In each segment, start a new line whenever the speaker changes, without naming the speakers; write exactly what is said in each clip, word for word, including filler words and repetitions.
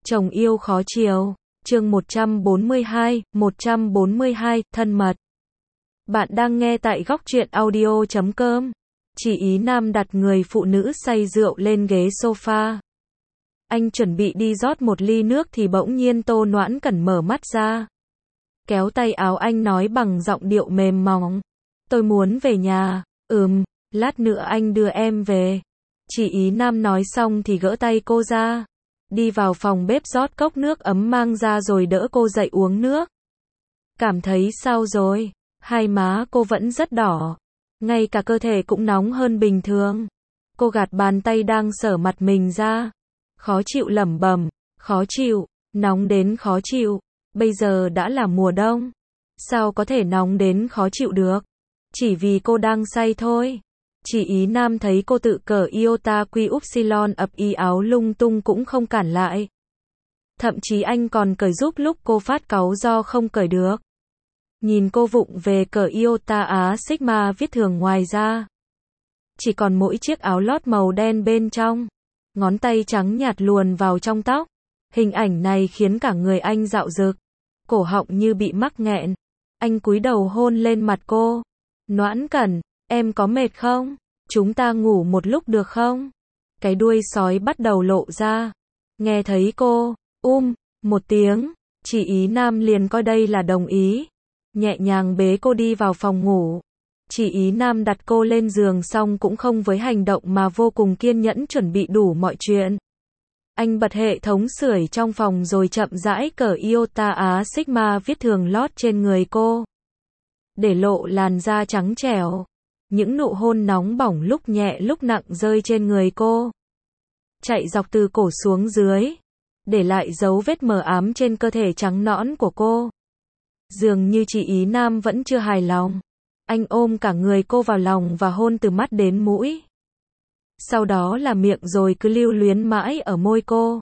Chồng yêu khó chiều. Chương một trăm bốn mươi hai, một trăm bốn mươi hai, thân mật. Bạn đang nghe tại góc truyện audio chấm com. Chỉ ý nam đặt người phụ nữ say rượu lên ghế sofa. Anh chuẩn bị đi rót một ly nước thì bỗng nhiên Tô Noãn Cẩn mở mắt ra. Kéo tay áo anh nói bằng giọng điệu mềm mỏng. Tôi muốn về nhà. Ừm, lát nữa anh đưa em về. Chỉ ý nam nói xong thì gỡ tay cô ra. Đi vào phòng bếp rót cốc nước ấm mang ra rồi đỡ cô dậy uống nước. Cảm thấy sao rồi? Hai má cô vẫn rất đỏ. Ngay cả cơ thể cũng nóng hơn bình thường. Cô gạt bàn tay đang sờ mặt mình ra. Khó chịu lẩm bẩm. Khó chịu, nóng đến khó chịu. Bây giờ đã là mùa đông. Sao có thể nóng đến khó chịu được? Chỉ vì cô đang say thôi. Chỉ ý nam thấy cô tự cởi iota quy upsilon ập y áo lung tung cũng không cản lại. Thậm chí anh còn cởi giúp lúc cô phát cáu do không cởi được. Nhìn cô vụng về cởi iota á sigma viết thường ngoài ra. Chỉ còn mỗi chiếc áo lót màu đen bên trong. Ngón tay trắng nhạt luồn vào trong tóc. Hình ảnh này khiến cả người anh dạo dực. Cổ họng như bị mắc nghẹn. Anh cúi đầu hôn lên mặt cô. Noãn Cẩn, em có mệt không? Chúng ta ngủ một lúc được không? Cái đuôi sói bắt đầu lộ ra. Nghe thấy cô, um, một tiếng, chỉ ý nam liền coi đây là đồng ý. Nhẹ nhàng bế cô đi vào phòng ngủ. Chỉ ý nam đặt cô lên giường xong cũng không với hành động mà vô cùng kiên nhẫn chuẩn bị đủ mọi chuyện. Anh bật hệ thống sưởi trong phòng rồi chậm rãi cởi iota á sigma viết thường lót trên người cô. Để lộ làn da trắng trẻo. Những nụ hôn nóng bỏng lúc nhẹ lúc nặng rơi trên người cô. Chạy dọc từ cổ xuống dưới. Để lại dấu vết mờ ám trên cơ thể trắng nõn của cô. Dường như chỉ ý nam vẫn chưa hài lòng. Anh ôm cả người cô vào lòng và hôn từ mắt đến mũi. Sau đó là miệng rồi cứ lưu luyến mãi ở môi cô.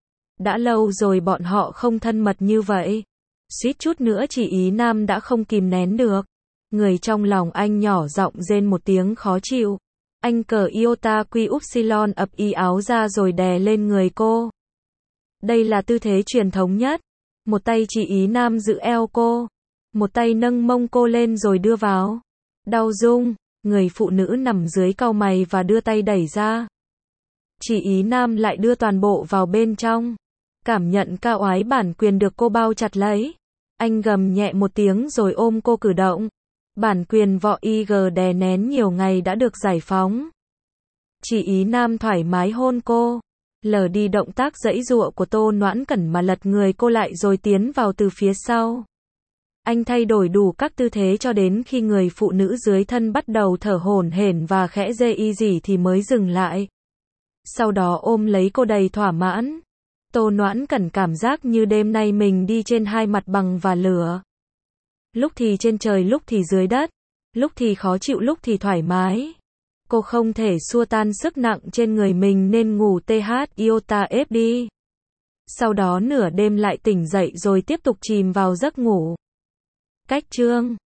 Đã lâu rồi bọn họ không thân mật như vậy. Suýt chút nữa chỉ ý nam đã không kìm nén được. Người trong lòng anh nhỏ giọng rên một tiếng khó chịu. Anh cởi iota quy upsilon ập y áo ra rồi đè lên người cô. Đây là tư thế truyền thống nhất. Một tay chỉ ý nam giữ eo cô. Một tay nâng mông cô lên rồi đưa vào. Đau rung, người phụ nữ nằm dưới cau mày và đưa tay đẩy ra. Chỉ ý nam lại đưa toàn bộ vào bên trong. Cảm nhận cao oái bản quyền được cô bao chặt lấy. Anh gầm nhẹ một tiếng rồi ôm cô cử động. Bản quyền võ i giê đè nén nhiều ngày đã được giải phóng. Chỉ ý nam thoải mái hôn cô. Lờ đi động tác giãy giụa của Tô Noãn Cẩn mà lật người cô lại rồi tiến vào từ phía sau. Anh thay đổi đủ các tư thế cho đến khi người phụ nữ dưới thân bắt đầu thở hổn hển và khẽ rên y rỉ thì mới dừng lại. Sau đó ôm lấy cô đầy thỏa mãn. Tô Noãn Cẩn cảm giác như đêm nay mình đi trên hai mặt bằng và lửa. Lúc thì trên trời lúc thì dưới đất. Lúc thì khó chịu lúc thì thoải mái. Cô không thể xua tan sức nặng trên người mình nên ngủ th iota ép đi. Sau đó nửa đêm lại tỉnh dậy rồi tiếp tục chìm vào giấc ngủ. Cách chương